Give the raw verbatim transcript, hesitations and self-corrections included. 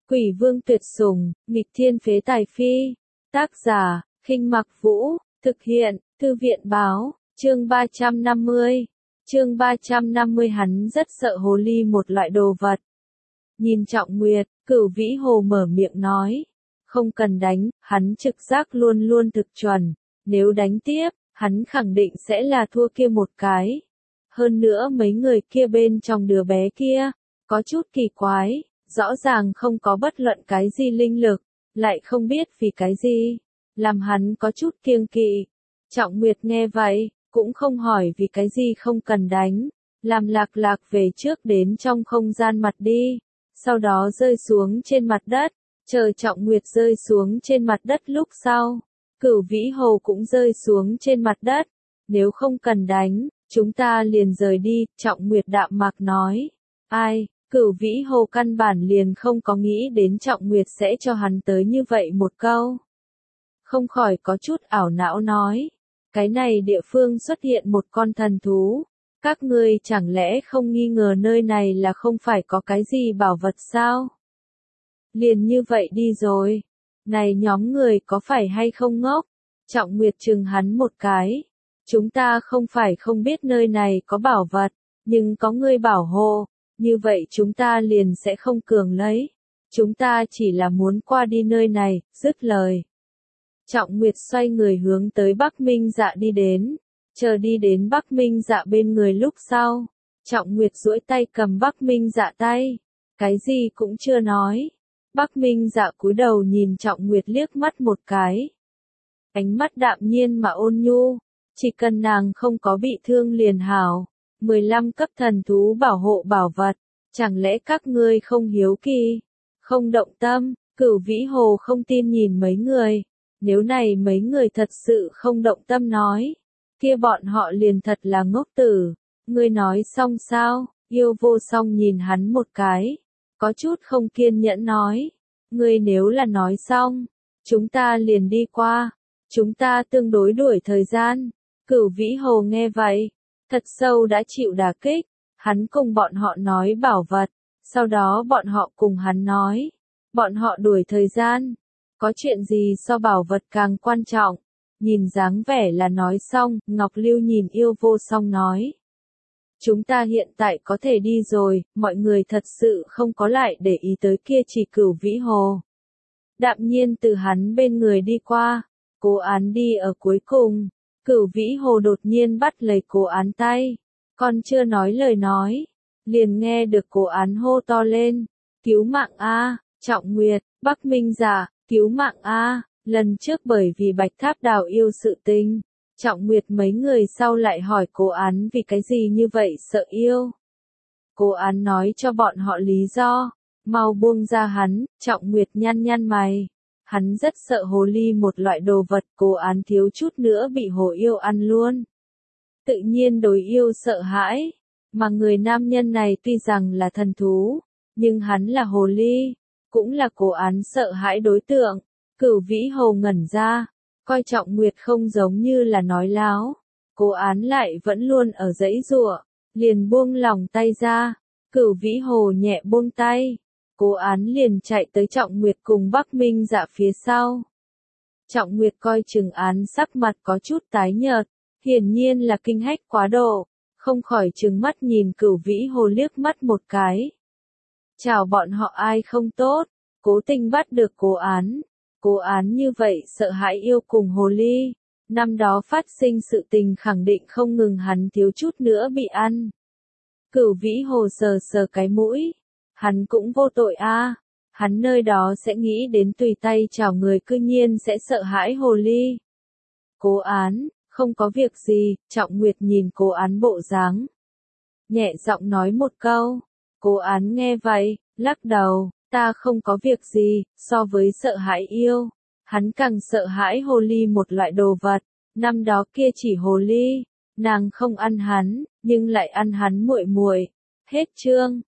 Quỷ vương tuyệt sủng, nghịch thiên phế tài phi. Tác giả, Khinh Mặc Vũ, thực hiện, Thư viện báo, chương ba trăm năm mươi. Chương ba trăm năm mươi hắn rất sợ hồ ly một loại đồ vật. Nhìn Trọng Nguyệt, Cửu Vĩ Hồ mở miệng nói. Không cần đánh, hắn trực giác luôn luôn thực chuẩn. Nếu đánh tiếp, hắn khẳng định sẽ là thua kia một cái. Hơn nữa mấy người kia bên trong đứa bé kia, có chút kỳ quái, rõ ràng không có bất luận cái gì linh lực, lại không biết vì cái gì, làm hắn có chút kiêng kỵ. Trọng Nguyệt nghe vậy, cũng không hỏi vì cái gì không cần đánh, làm Lạc Lạc về trước đến trong không gian mặt đi, sau đó rơi xuống trên mặt đất, chờ Trọng Nguyệt rơi xuống trên mặt đất lúc sau, Cửu Vĩ Hồ cũng rơi xuống trên mặt đất, nếu không cần đánh, chúng ta liền rời đi, Trọng Nguyệt đạm mạc nói. Ai, Cửu Vĩ Hồ căn bản liền không có nghĩ đến Trọng Nguyệt sẽ cho hắn tới như vậy một câu. Không khỏi có chút ảo não nói, cái này địa phương xuất hiện một con thần thú, các ngươi chẳng lẽ không nghi ngờ nơi này là không phải có cái gì bảo vật sao? Liền như vậy đi rồi, này nhóm người có phải hay không ngốc? Trọng Nguyệt trừng hắn một cái, chúng ta không phải không biết nơi này có bảo vật, nhưng có ngươi bảo hộ, như vậy chúng ta liền sẽ không cường lấy, chúng ta chỉ là muốn qua đi nơi này, dứt lời. Trọng Nguyệt xoay người hướng tới Bắc Minh Dạ đi đến, chờ đi đến Bắc Minh Dạ bên người lúc sau, Trọng Nguyệt duỗi tay cầm Bắc Minh Dạ tay, cái gì cũng chưa nói. Bắc Minh Dạ cúi đầu nhìn Trọng Nguyệt liếc mắt một cái. Ánh mắt đạm nhiên mà ôn nhu, chỉ cần nàng không có bị thương liền hảo. mười lăm cấp thần thú bảo hộ bảo vật, chẳng lẽ các ngươi không hiếu kỳ, không động tâm? Cửu Vĩ Hồ không tin nhìn mấy người, nếu này mấy người thật sự không động tâm nói, kia bọn họ liền thật là ngốc tử. Ngươi nói xong sao? Yêu Vô Song nhìn hắn một cái, có chút không kiên nhẫn nói, ngươi nếu là nói xong, chúng ta liền đi qua, chúng ta tương đối đuổi thời gian. Cửu Vĩ Hồ nghe vậy, thật sâu đã chịu đả kích, hắn cùng bọn họ nói bảo vật, sau đó bọn họ cùng hắn nói, bọn họ đuổi thời gian, có chuyện gì so bảo vật càng quan trọng? Nhìn dáng vẻ là nói xong, Ngọc Lưu nhìn Yêu Vô Song nói, chúng ta hiện tại có thể đi rồi, mọi người thật sự không có lại để ý tới kia chỉ Cửu Vĩ Hồ. Đạm nhiên từ hắn bên người đi qua, Cố Án đi ở cuối cùng. Cửu Vĩ Hồ đột nhiên bắt lấy Cố Án tay, còn chưa nói lời nói, liền nghe được Cố Án hô to lên, cứu mạng a, Trọng Nguyệt, Bắc Minh Dạ, cứu mạng a. Lần trước bởi vì Bạch Tháp Đào yêu sự tình, Trọng Nguyệt mấy người sau lại hỏi Cố Án vì cái gì như vậy sợ yêu. Cố Án nói cho bọn họ lý do, mau buông ra hắn. Trọng Nguyệt nhăn nhăn mày. Hắn rất sợ hồ ly một loại đồ vật, Cố Án thiếu chút nữa bị hồ yêu ăn luôn. Tự nhiên đối yêu sợ hãi, mà người nam nhân này tuy rằng là thần thú, nhưng hắn là hồ ly, cũng là Cố Án sợ hãi đối tượng. Cửu Vĩ Hồ ngẩn ra, coi Trọng Nguyệt không giống như là nói láo, Cố Án lại vẫn luôn ở giãy giụa, liền buông lòng tay ra. Cửu Vĩ Hồ nhẹ buông tay, Cố Án liền chạy tới Trọng Nguyệt cùng Bắc Minh Dạ phía sau. Trọng Nguyệt coi chừng Án sắc mặt có chút tái nhợt, hiển nhiên là kinh hách quá độ, không khỏi trừng mắt nhìn Cửu Vĩ Hồ liếc mắt một cái. Chào bọn họ ai không tốt, cố tình bắt được Cố Án. Cố Án như vậy sợ hãi yêu cùng hồ ly, năm đó phát sinh sự tình khẳng định không ngừng hắn thiếu chút nữa bị ăn. Cửu Vĩ Hồ sờ sờ cái mũi, hắn cũng vô tội a, hắn nơi đó sẽ nghĩ đến tùy tay chào người cư nhiên sẽ sợ hãi hồ ly. Cố Án, không có việc gì. Trọng Nguyệt nhìn Cố Án bộ dáng, nhẹ giọng nói một câu. Cố Án nghe vậy, lắc đầu, ta không có việc gì. So với sợ hãi yêu, hắn càng sợ hãi hồ ly một loại đồ vật. Năm đó kia chỉ hồ ly, nàng không ăn hắn, nhưng lại ăn hắn muội muội. Hết chương.